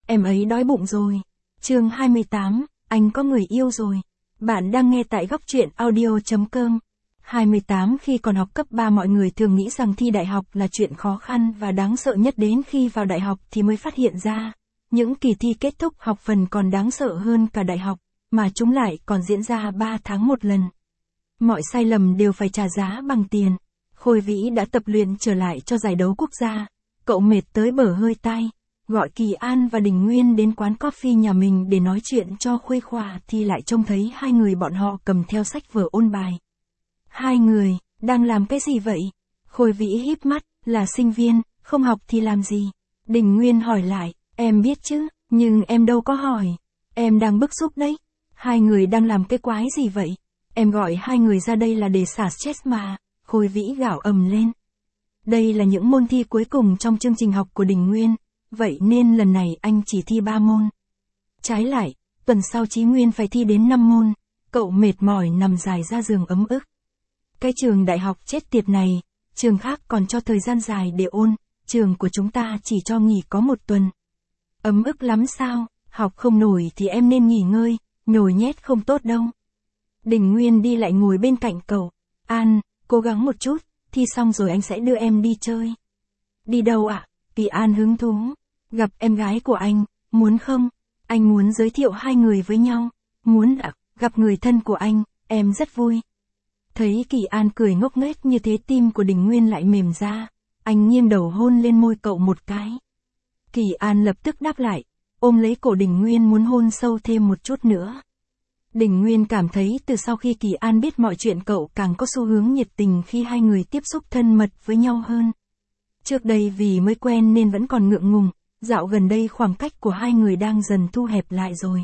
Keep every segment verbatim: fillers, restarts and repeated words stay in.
em ấy đói bụng rồi. Chương hai mươi tám, anh có người yêu rồi. Bạn đang nghe tại góc truyện audio.com. hai mươi tám Khi còn học cấp ba mọi người thường nghĩ rằng thi đại học là chuyện khó khăn và đáng sợ nhất, đến khi vào đại học thì mới phát hiện ra, những kỳ thi kết thúc học phần còn đáng sợ hơn cả đại học, mà chúng lại còn diễn ra ba tháng một lần. Mọi sai lầm đều phải trả giá bằng tiền. Khôi Vĩ đã tập luyện trở lại cho giải đấu quốc gia. Cậu mệt tới bở hơi tai, gọi Kỳ An và Đình Nguyên đến quán coffee nhà mình để nói chuyện cho khuây khỏa thì lại trông thấy hai người bọn họ cầm theo sách vở ôn bài. Hai người, đang làm cái gì vậy? Khôi Vĩ híp mắt, là sinh viên, không học thì làm gì? Đình Nguyên hỏi lại, em biết chứ, nhưng em đâu có hỏi. Em đang bức xúc đấy. Hai người đang làm cái quái gì vậy? Em gọi hai người ra đây là để xả stress mà. Khôi Vĩ gào ầm lên. Đây là những môn thi cuối cùng trong chương trình học của Đình Nguyên, vậy nên lần này anh chỉ thi ba môn. Trái lại, tuần sau Chí Nguyên phải thi đến năm môn, cậu mệt mỏi nằm dài ra giường ấm ức. Cái trường đại học chết tiệt này, trường khác còn cho thời gian dài để ôn, trường của chúng ta chỉ cho nghỉ có một tuần. Ấm ức lắm sao, học không nổi thì em nên nghỉ ngơi, nhồi nhét không tốt đâu. Đình Nguyên đi lại ngồi bên cạnh cậu. An, cố gắng một chút, thi xong rồi anh sẽ đưa em đi chơi. Đi đâu ạ? À? Kỳ An hứng thú. Gặp em gái của anh, muốn không? Anh muốn giới thiệu hai người với nhau. Muốn ạ, à? Gặp người thân của anh, em rất vui. Thấy Kỳ An cười ngốc nghếch như thế, tim của Đình Nguyên lại mềm ra. Anh nghiêng đầu hôn lên môi cậu một cái. Kỳ An lập tức đáp lại, ôm lấy cổ Đình Nguyên muốn hôn sâu thêm một chút nữa. Đình Nguyên cảm thấy từ sau khi Kỳ An biết mọi chuyện cậu càng có xu hướng nhiệt tình khi hai người tiếp xúc thân mật với nhau hơn. Trước đây vì mới quen nên vẫn còn ngượng ngùng, dạo gần đây khoảng cách của hai người đang dần thu hẹp lại rồi.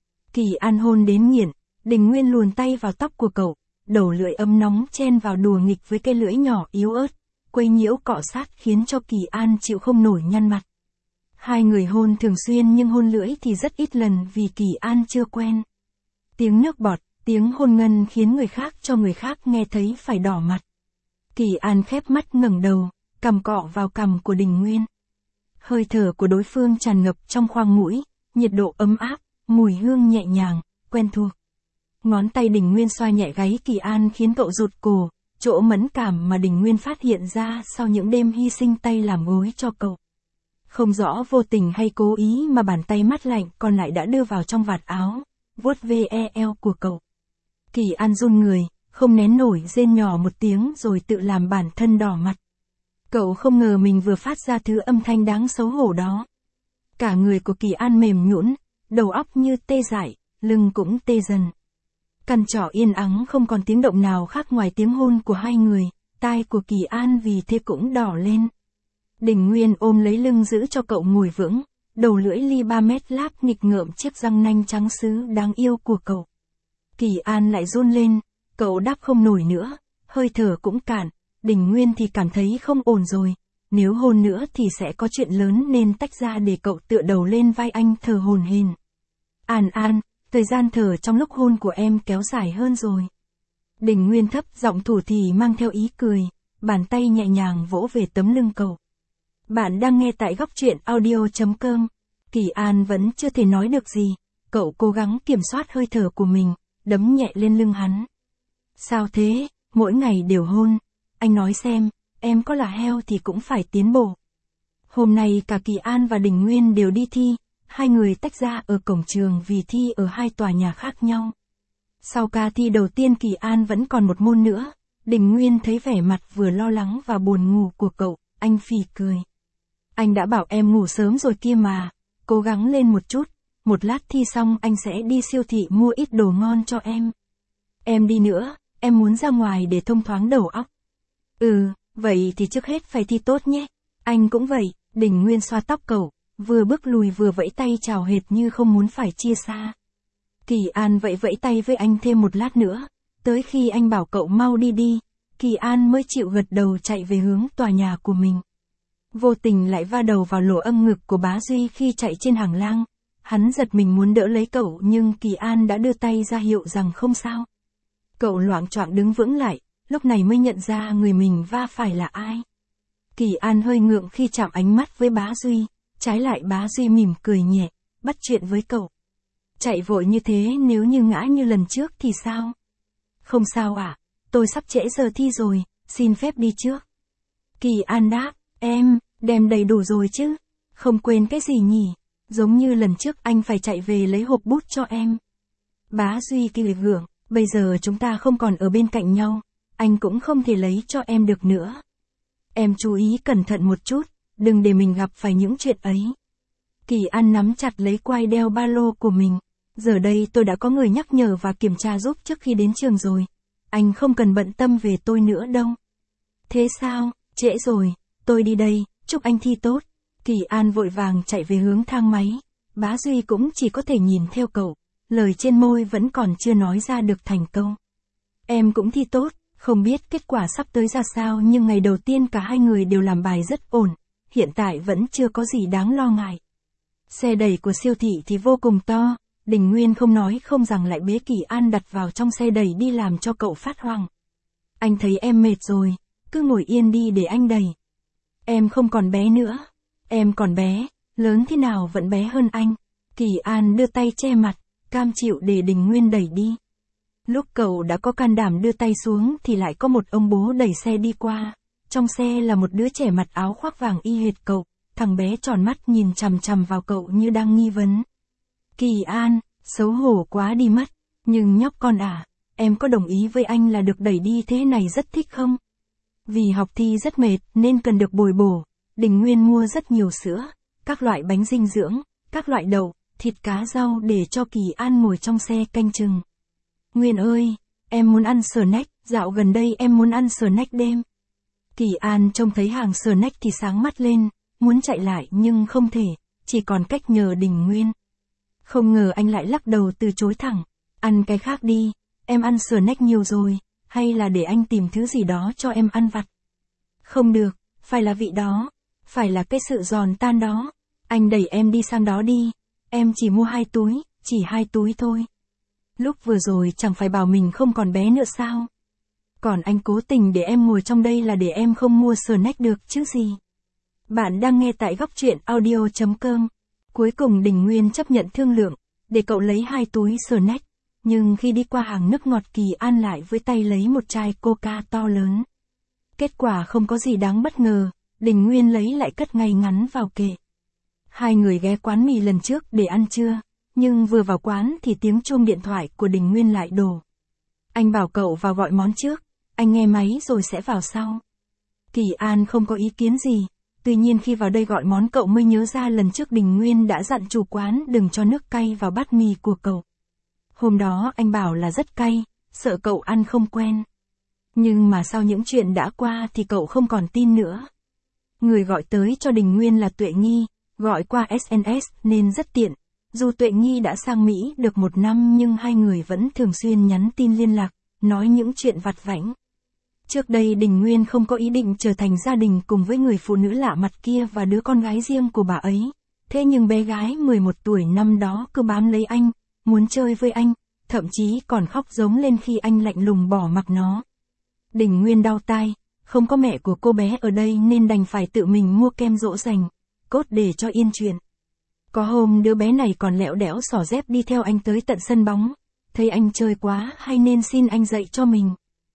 Kỳ An hôn đến nghiện, Đình Nguyên luồn tay vào tóc của cậu, đầu lưỡi ấm nóng chen vào đùa nghịch với cái lưỡi nhỏ yếu ớt, quấy nhiễu cọ sát khiến cho Kỳ An chịu không nổi nhăn mặt. Hai người hôn thường xuyên nhưng hôn lưỡi thì rất ít lần vì Kỳ An chưa quen. Tiếng nước bọt, tiếng hôn ngân khiến người khác cho người khác nghe thấy phải đỏ mặt. Kỳ An khép mắt ngẩng đầu, cằm cọ vào cằm của Đình Nguyên. Hơi thở của đối phương tràn ngập trong khoang mũi, nhiệt độ ấm áp, mùi hương nhẹ nhàng, quen thuộc. Ngón tay Đình Nguyên xoa nhẹ gáy Kỳ An khiến cậu rụt cổ, chỗ mẫn cảm mà Đình Nguyên phát hiện ra sau những đêm hy sinh tay làm gối cho cậu. Không rõ vô tình hay cố ý mà bàn tay mát lạnh còn lại đã đưa vào trong vạt áo, vuốt ve eo của cậu. Kỳ An run người, không nén nổi rên nhỏ một tiếng rồi tự làm bản thân đỏ mặt. Cậu không ngờ mình vừa phát ra thứ âm thanh đáng xấu hổ đó. Cả người của Kỳ An mềm nhũn, đầu óc như tê dại, lưng cũng tê dần. Căn trọ yên ắng không còn tiếng động nào khác ngoài tiếng hôn của hai người, tai của Kỳ An vì thế cũng đỏ lên. Đình Nguyên ôm lấy lưng giữ cho cậu ngồi vững, đầu lưỡi li ba mét láp nghịch ngợm chiếc răng nanh trắng sứ đáng yêu của cậu. Kỳ An lại run lên, cậu đáp không nổi nữa, hơi thở cũng cạn, Đình Nguyên thì cảm thấy không ổn rồi, nếu hôn nữa thì sẽ có chuyện lớn nên tách ra để cậu tựa đầu lên vai anh thở hổn hển. An An, thời gian thở trong lúc hôn của em kéo dài hơn rồi. Đình Nguyên thấp giọng thủ thỉ mang theo ý cười, bàn tay nhẹ nhàng vỗ về tấm lưng cậu. Bạn đang nghe tại góc truyện audio.com. Kỳ An vẫn chưa thể nói được gì, cậu cố gắng kiểm soát hơi thở của mình, đấm nhẹ lên lưng hắn. Sao thế, mỗi ngày đều hôn, anh nói xem, em có là heo thì cũng phải tiến bộ. Hôm nay cả Kỳ An và Đình Nguyên đều đi thi, hai người tách ra ở cổng trường vì thi ở hai tòa nhà khác nhau. Sau ca thi đầu tiên Kỳ An vẫn còn một môn nữa, Đình Nguyên thấy vẻ mặt vừa lo lắng và buồn ngủ của cậu, anh phì cười. Anh đã bảo em ngủ sớm rồi kia mà, cố gắng lên một chút, một lát thi xong anh sẽ đi siêu thị mua ít đồ ngon cho em. Em đi nữa, em muốn ra ngoài để thông thoáng đầu óc. Ừ, vậy thì trước hết phải thi tốt nhé. Anh cũng vậy, Đình Nguyên xoa tóc cậu, vừa bước lùi vừa vẫy tay chào hệt như không muốn phải chia xa. Kỳ An vẫy vẫy tay với anh thêm một lát nữa, tới khi anh bảo cậu mau đi đi, Kỳ An mới chịu gật đầu chạy về hướng tòa nhà của mình. Vô tình lại va đầu vào lỗ âm ngực của Bá Duy khi chạy trên hành lang. Hắn giật mình muốn đỡ lấy cậu nhưng Kỳ An đã đưa tay ra hiệu rằng không sao. Cậu loạng choạng đứng vững lại, lúc này mới nhận ra người mình va phải là ai. Kỳ An hơi ngượng khi chạm ánh mắt với Bá Duy, trái lại bá Duy mỉm cười nhẹ, bắt chuyện với cậu. Chạy vội như thế nếu như ngã như lần trước thì sao? Không sao ạ, à, tôi sắp trễ giờ thi rồi, xin phép đi trước. Kỳ An đáp, em, đem đầy đủ rồi chứ, không quên cái gì nhỉ, giống như lần trước anh phải chạy về lấy hộp bút cho em. Bá Duy kỳ gượng, bây giờ chúng ta không còn ở bên cạnh nhau, anh cũng không thể lấy cho em được nữa. Em chú ý cẩn thận một chút, đừng để mình gặp phải những chuyện ấy. Kỳ An nắm chặt lấy quai đeo ba lô của mình. Giờ đây tôi đã có người nhắc nhở và kiểm tra giúp trước khi đến trường rồi. Anh không cần bận tâm về tôi nữa đâu. Thế sao, trễ rồi, tôi đi đây, chúc anh thi tốt. Kỳ An vội vàng chạy về hướng thang máy. Bá Duy cũng chỉ có thể nhìn theo cậu. Lời trên môi vẫn còn chưa nói ra được thành câu. Em cũng thi tốt, không biết kết quả sắp tới ra sao nhưng ngày đầu tiên cả hai người đều làm bài rất ổn. Hiện tại vẫn chưa có gì đáng lo ngại. Xe đẩy của siêu thị thì vô cùng to. Đình Nguyên không nói không rằng lại bế Kỳ An đặt vào trong xe đẩy đi làm cho cậu phát hoang. Anh thấy em mệt rồi, cứ ngồi yên đi để anh đẩy. Em không còn bé nữa. Em còn bé, lớn thế nào vẫn bé hơn anh. Kỳ An đưa tay che mặt, cam chịu để Đình Nguyên đẩy đi. Lúc cậu đã có can đảm đưa tay xuống thì lại có một ông bố đẩy xe đi qua. Trong xe là một đứa trẻ mặc áo khoác vàng y hệt cậu, thằng bé tròn mắt nhìn chằm chằm vào cậu như đang nghi vấn. Kỳ An, xấu hổ quá đi mất, nhưng nhóc con à, em có đồng ý với anh là được đẩy đi thế này rất thích không? Vì học thi rất mệt nên cần được bồi bổ, Đình Nguyên mua rất nhiều sữa, các loại bánh dinh dưỡng, các loại đậu, thịt cá rau để cho Kỳ An ngồi trong xe canh chừng. Nguyên ơi, em muốn ăn snack, dạo gần đây em muốn ăn snack đêm. Kỳ An trông thấy hàng snack thì sáng mắt lên, muốn chạy lại nhưng không thể, chỉ còn cách nhờ Đình Nguyên. Không ngờ anh lại lắc đầu từ chối thẳng, ăn cái khác đi, em ăn snack nhiều rồi, hay là để anh tìm thứ gì đó cho em ăn vặt. Không được, phải là vị đó, phải là cái sự giòn tan đó, anh đẩy em đi sang đó đi, em chỉ mua hai túi, chỉ hai túi thôi. Lúc vừa rồi chẳng phải bảo mình không còn bé nữa sao? Còn anh cố tình để em ngồi trong đây là để em không mua snack được chứ gì. Bạn đang nghe tại góc truyện audio chấm com. Cuối cùng Đình Nguyên chấp nhận thương lượng, để cậu lấy hai túi snack, nhưng khi đi qua hàng nước ngọt Kỳ An lại với tay lấy một chai coca to lớn. Kết quả không có gì đáng bất ngờ, Đình Nguyên lấy lại cất ngay ngắn vào kệ. Hai người ghé quán mì lần trước để ăn trưa, nhưng vừa vào quán thì tiếng chuông điện thoại của Đình Nguyên lại đổ. Anh bảo cậu vào gọi món trước, anh nghe máy rồi sẽ vào sau. Kỳ An không có ý kiến gì. Tuy nhiên khi vào đây gọi món cậu mới nhớ ra lần trước Đình Nguyên đã dặn chủ quán đừng cho nước cay vào bát mì của cậu. Hôm đó anh bảo là rất cay, sợ cậu ăn không quen. Nhưng mà sau những chuyện đã qua thì cậu không còn tin nữa. Người gọi tới cho Đình Nguyên là Tuệ Nghi, gọi qua ét en ét nên rất tiện. Dù Tuệ Nghi đã sang Mỹ được một năm nhưng hai người vẫn thường xuyên nhắn tin liên lạc, nói những chuyện vặt vãnh. Trước đây Đình Nguyên không có ý định trở thành gia đình cùng với người phụ nữ lạ mặt kia và đứa con gái riêng của bà ấy. Thế nhưng bé gái mười một tuổi năm đó cứ bám lấy anh, muốn chơi với anh, thậm chí còn khóc giống lên khi anh lạnh lùng bỏ mặc nó. Đình Nguyên đau tai, không có mẹ của cô bé ở đây nên đành phải tự mình mua kem dỗ dành, cốt để cho yên chuyện. Có hôm đứa bé này còn lẹo đẽo xỏ dép đi theo anh tới tận sân bóng, thấy anh chơi quá hay nên xin anh dạy cho mình.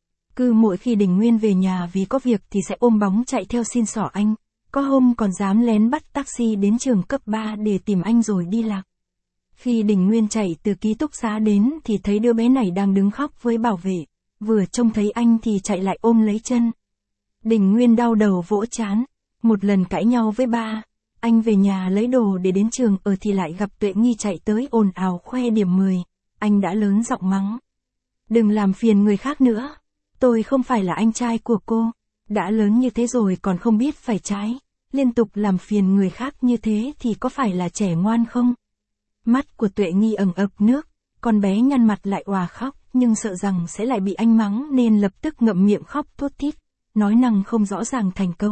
Cứ mỗi khi Đình Nguyên về nhà vì có việc thì sẽ ôm bóng chạy theo xin xỏ anh, có hôm còn dám lén bắt taxi đến trường cấp ba để tìm anh rồi đi lạc. Khi Đình Nguyên chạy từ ký túc xá đến thì thấy đứa bé này đang đứng khóc với bảo vệ, vừa trông thấy anh thì chạy lại ôm lấy chân. Đình Nguyên đau đầu vỗ trán, một lần cãi nhau với ba, anh về nhà lấy đồ để đến trường ở thì lại gặp Tuệ Nghi chạy tới ồn ào khoe điểm mười, anh đã lớn giọng mắng. Đừng làm phiền người khác nữa. Tôi không phải là anh trai của cô, đã lớn như thế rồi còn không biết phải trái, liên tục làm phiền người khác như thế thì có phải là trẻ ngoan không? Mắt của Tuệ Nghi ẩn ực nước, con bé nhăn mặt lại òa khóc, nhưng sợ rằng sẽ lại bị anh mắng nên lập tức ngậm miệng khóc thút thít, nói năng không rõ ràng thành câu.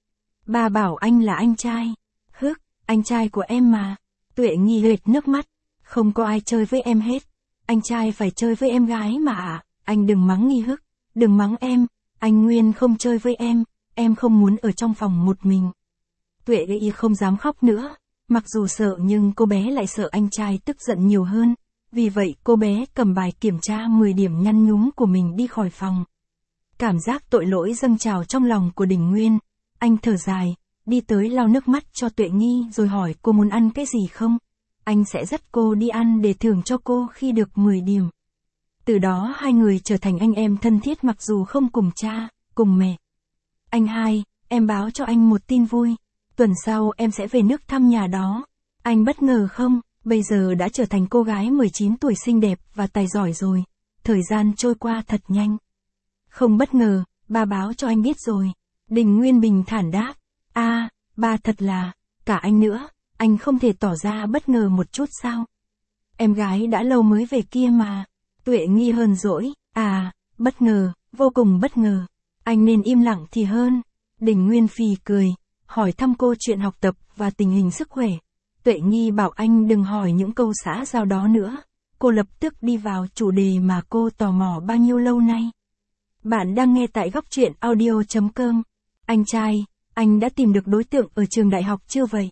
Bà bảo anh là anh trai, hức, anh trai của em mà. Tuệ Nghi lệt nước mắt, không có ai chơi với em hết, anh trai phải chơi với em gái mà ạ, à, anh đừng mắng Nghi hức. Đừng mắng em, anh Nguyên không chơi với em, em không muốn ở trong phòng một mình. Tuệ y không dám khóc nữa. Mặc dù sợ nhưng cô bé lại sợ anh trai tức giận nhiều hơn. Vì vậy cô bé cầm bài kiểm tra mười điểm nhăn nhúm của mình đi khỏi phòng. Cảm giác tội lỗi dâng trào trong lòng của Đình Nguyên. Anh thở dài, đi tới lau nước mắt cho Tuệ Nghi rồi hỏi cô muốn ăn cái gì không? Anh sẽ dắt cô đi ăn để thưởng cho cô khi được mười điểm. Từ đó hai người trở thành anh em thân thiết mặc dù không cùng cha, cùng mẹ. Anh hai, em báo cho anh một tin vui. Tuần sau em sẽ về nước thăm nhà đó. Anh bất ngờ không? Bây giờ đã trở thành cô gái mười chín tuổi xinh đẹp và tài giỏi rồi. Thời gian trôi qua thật nhanh. Không bất ngờ, ba báo cho anh biết rồi. Đình Nguyên bình thản đáp. À, ba thật là, cả anh nữa, anh không thể tỏ ra bất ngờ một chút sao? Em gái đã lâu mới về kia mà. Tuệ Nghi hờn dỗi. À, bất ngờ, vô cùng bất ngờ. Anh nên im lặng thì hơn. Đình Nguyên phì cười, hỏi thăm cô chuyện học tập và tình hình sức khỏe. Tuệ Nghi bảo anh đừng hỏi những câu xã giao đó nữa. Cô lập tức đi vào chủ đề mà cô tò mò bao nhiêu lâu nay. Bạn đang nghe tại góc truyện audio chấm com. Anh trai, anh đã tìm được đối tượng ở trường đại học chưa vậy?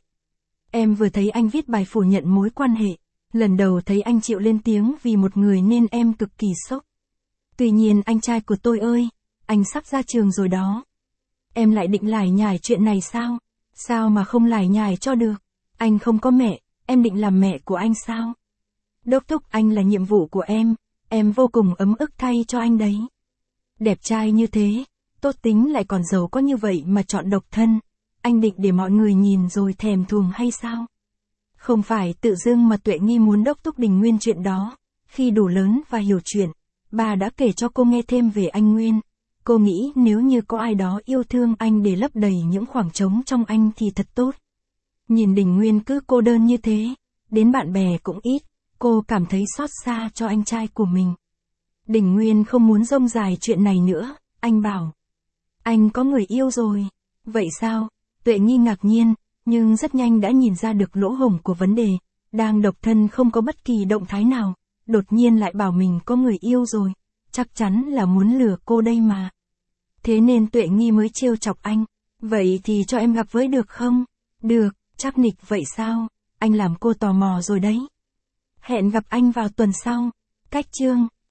Em vừa thấy anh viết bài phủ nhận mối quan hệ. Lần đầu thấy anh chịu lên tiếng vì một người nên em cực kỳ sốc. Tuy nhiên anh trai của tôi ơi, anh sắp ra trường rồi đó. Em lại định lải nhải chuyện này sao? Sao mà không lải nhải cho được? Anh không có mẹ, em định làm mẹ của anh sao? Đốc thúc anh là nhiệm vụ của em, em vô cùng ấm ức thay cho anh đấy. Đẹp trai như thế, tốt tính lại còn giàu có như vậy mà chọn độc thân. Anh định để mọi người nhìn rồi thèm thuồng hay sao? Không phải tự dưng mà Tuệ Nghi muốn đốc thúc Đình Nguyên chuyện đó. Khi đủ lớn và hiểu chuyện, bà đã kể cho cô nghe thêm về anh Nguyên. Cô nghĩ nếu như có ai đó yêu thương anh để lấp đầy những khoảng trống trong anh thì thật tốt. Nhìn Đình Nguyên cứ cô đơn như thế, đến bạn bè cũng ít, cô cảm thấy xót xa cho anh trai của mình. Đình Nguyên không muốn rông dài chuyện này nữa, anh bảo. Anh có người yêu rồi. Vậy sao? Tuệ Nghi ngạc nhiên, nhưng rất nhanh đã nhìn ra được lỗ hổng của vấn đề. Đang độc thân không có bất kỳ động thái nào, đột nhiên lại bảo mình có người yêu rồi. Chắc chắn là muốn lừa cô đây mà. Thế nên Tuệ Nghi mới trêu chọc anh. Vậy thì cho em gặp với được không? Được, chắc nịch vậy sao? Anh làm cô tò mò rồi đấy. Hẹn gặp anh vào tuần sau. Cách chương